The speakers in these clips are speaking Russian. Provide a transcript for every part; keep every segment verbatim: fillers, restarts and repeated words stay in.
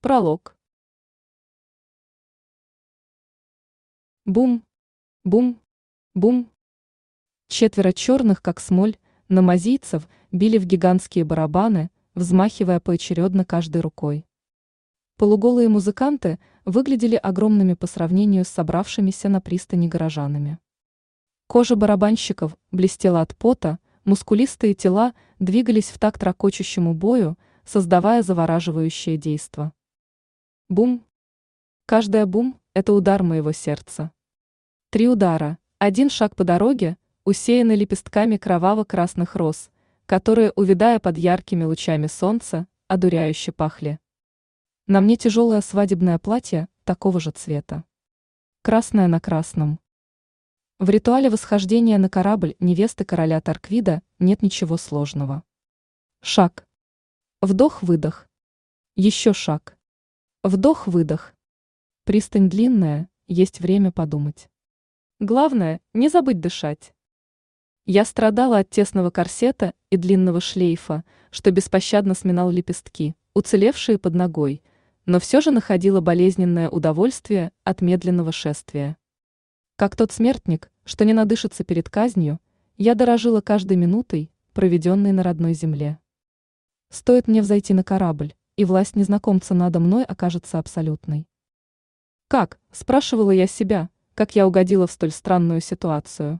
Пролог. Бум, бум, бум. Четверо черных, как смоль, намазийцев били в гигантские барабаны, взмахивая поочередно каждой рукой. Полуголые музыканты выглядели огромными по сравнению с собравшимися на пристани горожанами. Кожа барабанщиков блестела от пота, мускулистые тела двигались в такт ракочущему бою, создавая завораживающее действо. Бум. Каждая бум – это удар моего сердца. Три удара, один шаг по дороге, усеянный лепестками кроваво-красных роз, которые, увядая под яркими лучами солнца, одуряюще пахли. На мне тяжелое свадебное платье такого же цвета. Красное на красном. В ритуале восхождения на корабль невесты короля Тарквида нет ничего сложного. Шаг. Вдох-выдох. Еще шаг. Вдох-выдох. Пристань длинная, есть время подумать. Главное, не забыть дышать. Я страдала от тесного корсета и длинного шлейфа, что беспощадно сминал лепестки, уцелевшие под ногой, но все же находила болезненное удовольствие от медленного шествия. Как тот смертник, что не надышится перед казнью, я дорожила каждой минутой, проведенной на родной земле. Стоит мне взойти на корабль, и власть незнакомца надо мной окажется абсолютной. Как, спрашивала я себя, как я угодила в столь странную ситуацию?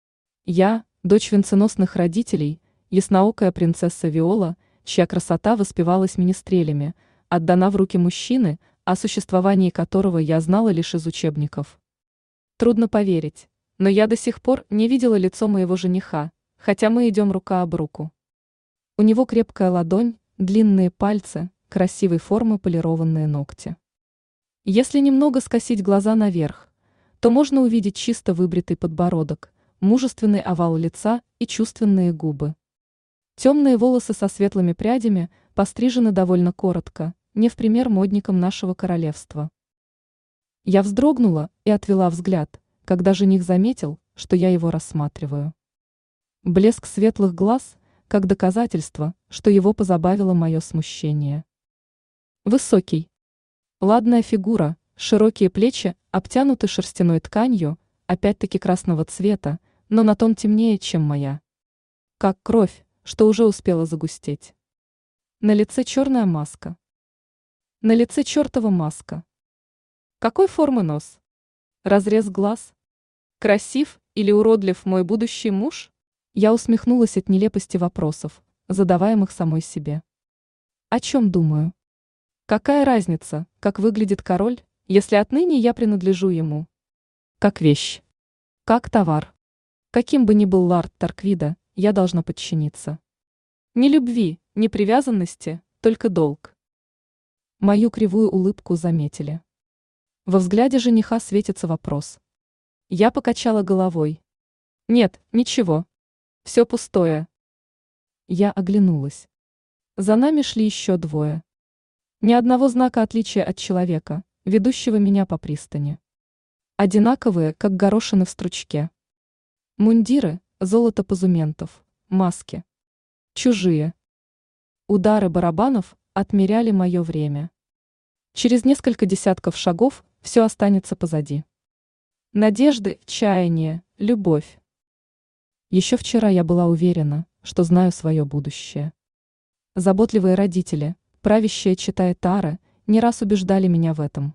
Я, дочь венценосных родителей, ясноокая принцесса Виола, чья красота воспевалась министрелями, отдана в руки мужчины, о существовании которого я знала лишь из учебников. Трудно поверить, но я до сих пор не видела лицо моего жениха, хотя мы идем рука об руку. У него крепкая ладонь, длинные пальцы, красивой формы полированные ногти. Если немного скосить глаза наверх, то можно увидеть чисто выбритый подбородок, мужественный овал лица и чувственные губы. Темные волосы со светлыми прядями пострижены довольно коротко, не в пример модникам нашего королевства. Я вздрогнула и отвела взгляд, когда жених заметил, что я его рассматриваю. Блеск светлых глаз, как доказательство, что его позабавило мое смущение. Высокий. Ладная фигура, широкие плечи обтянуты шерстяной тканью, опять-таки красного цвета, но на тон темнее, чем моя. Как кровь, что уже успела загустеть. На лице черная маска. На лице чертова маска. Какой формы нос? Разрез глаз? Красив или уродлив мой будущий муж? Я усмехнулась от нелепости вопросов, задаваемых самой себе. О чем думаю? Какая разница, как выглядит король, если отныне я принадлежу ему? Как вещь. Как товар. Каким бы ни был лорд Тарквида, я должна подчиниться. Ни любви, ни привязанности, только долг. Мою кривую улыбку заметили. Во взгляде жениха светится вопрос. Я покачала головой. Нет, ничего. Все пустое. Я оглянулась. За нами шли еще двое. Ни одного знака отличия от человека, ведущего меня по пристани. Одинаковые, как горошины в стручке. Мундиры, золото позументов, маски. Чужие. Удары барабанов отмеряли мое время. Через несколько десятков шагов все останется позади. Надежды, чаяние, любовь. Еще вчера я была уверена, что знаю свое будущее. Заботливые родители, правящая чета Этара, не раз убеждали меня в этом.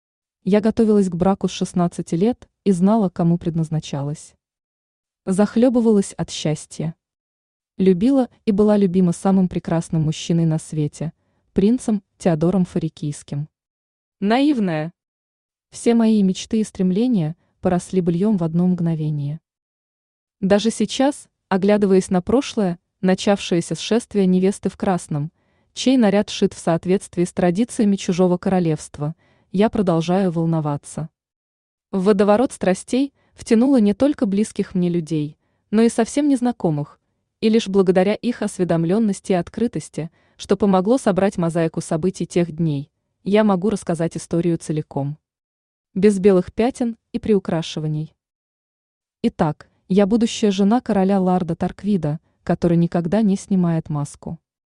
Я готовилась к браку с шестнадцати лет и знала, кому предназначалась. Захлебывалась от счастья. Любила и была любима самым прекрасным мужчиной на свете, принцем Теодором Фарикийским. Наивная. Все мои мечты и стремления поросли быльем в одно мгновение. Даже сейчас, оглядываясь на прошлое, начавшееся с шествия невесты в красном, чей наряд шит в соответствии с традициями чужого королевства, я продолжаю волноваться. В водоворот страстей втянула не только близких мне людей, но и совсем незнакомых, и лишь благодаря их осведомленности и открытости, что помогло собрать мозаику событий тех дней, я могу рассказать историю целиком. Без белых пятен и приукрашиваний. Итак, я будущая жена короля Ларда Тарквида, который никогда не снимает маску.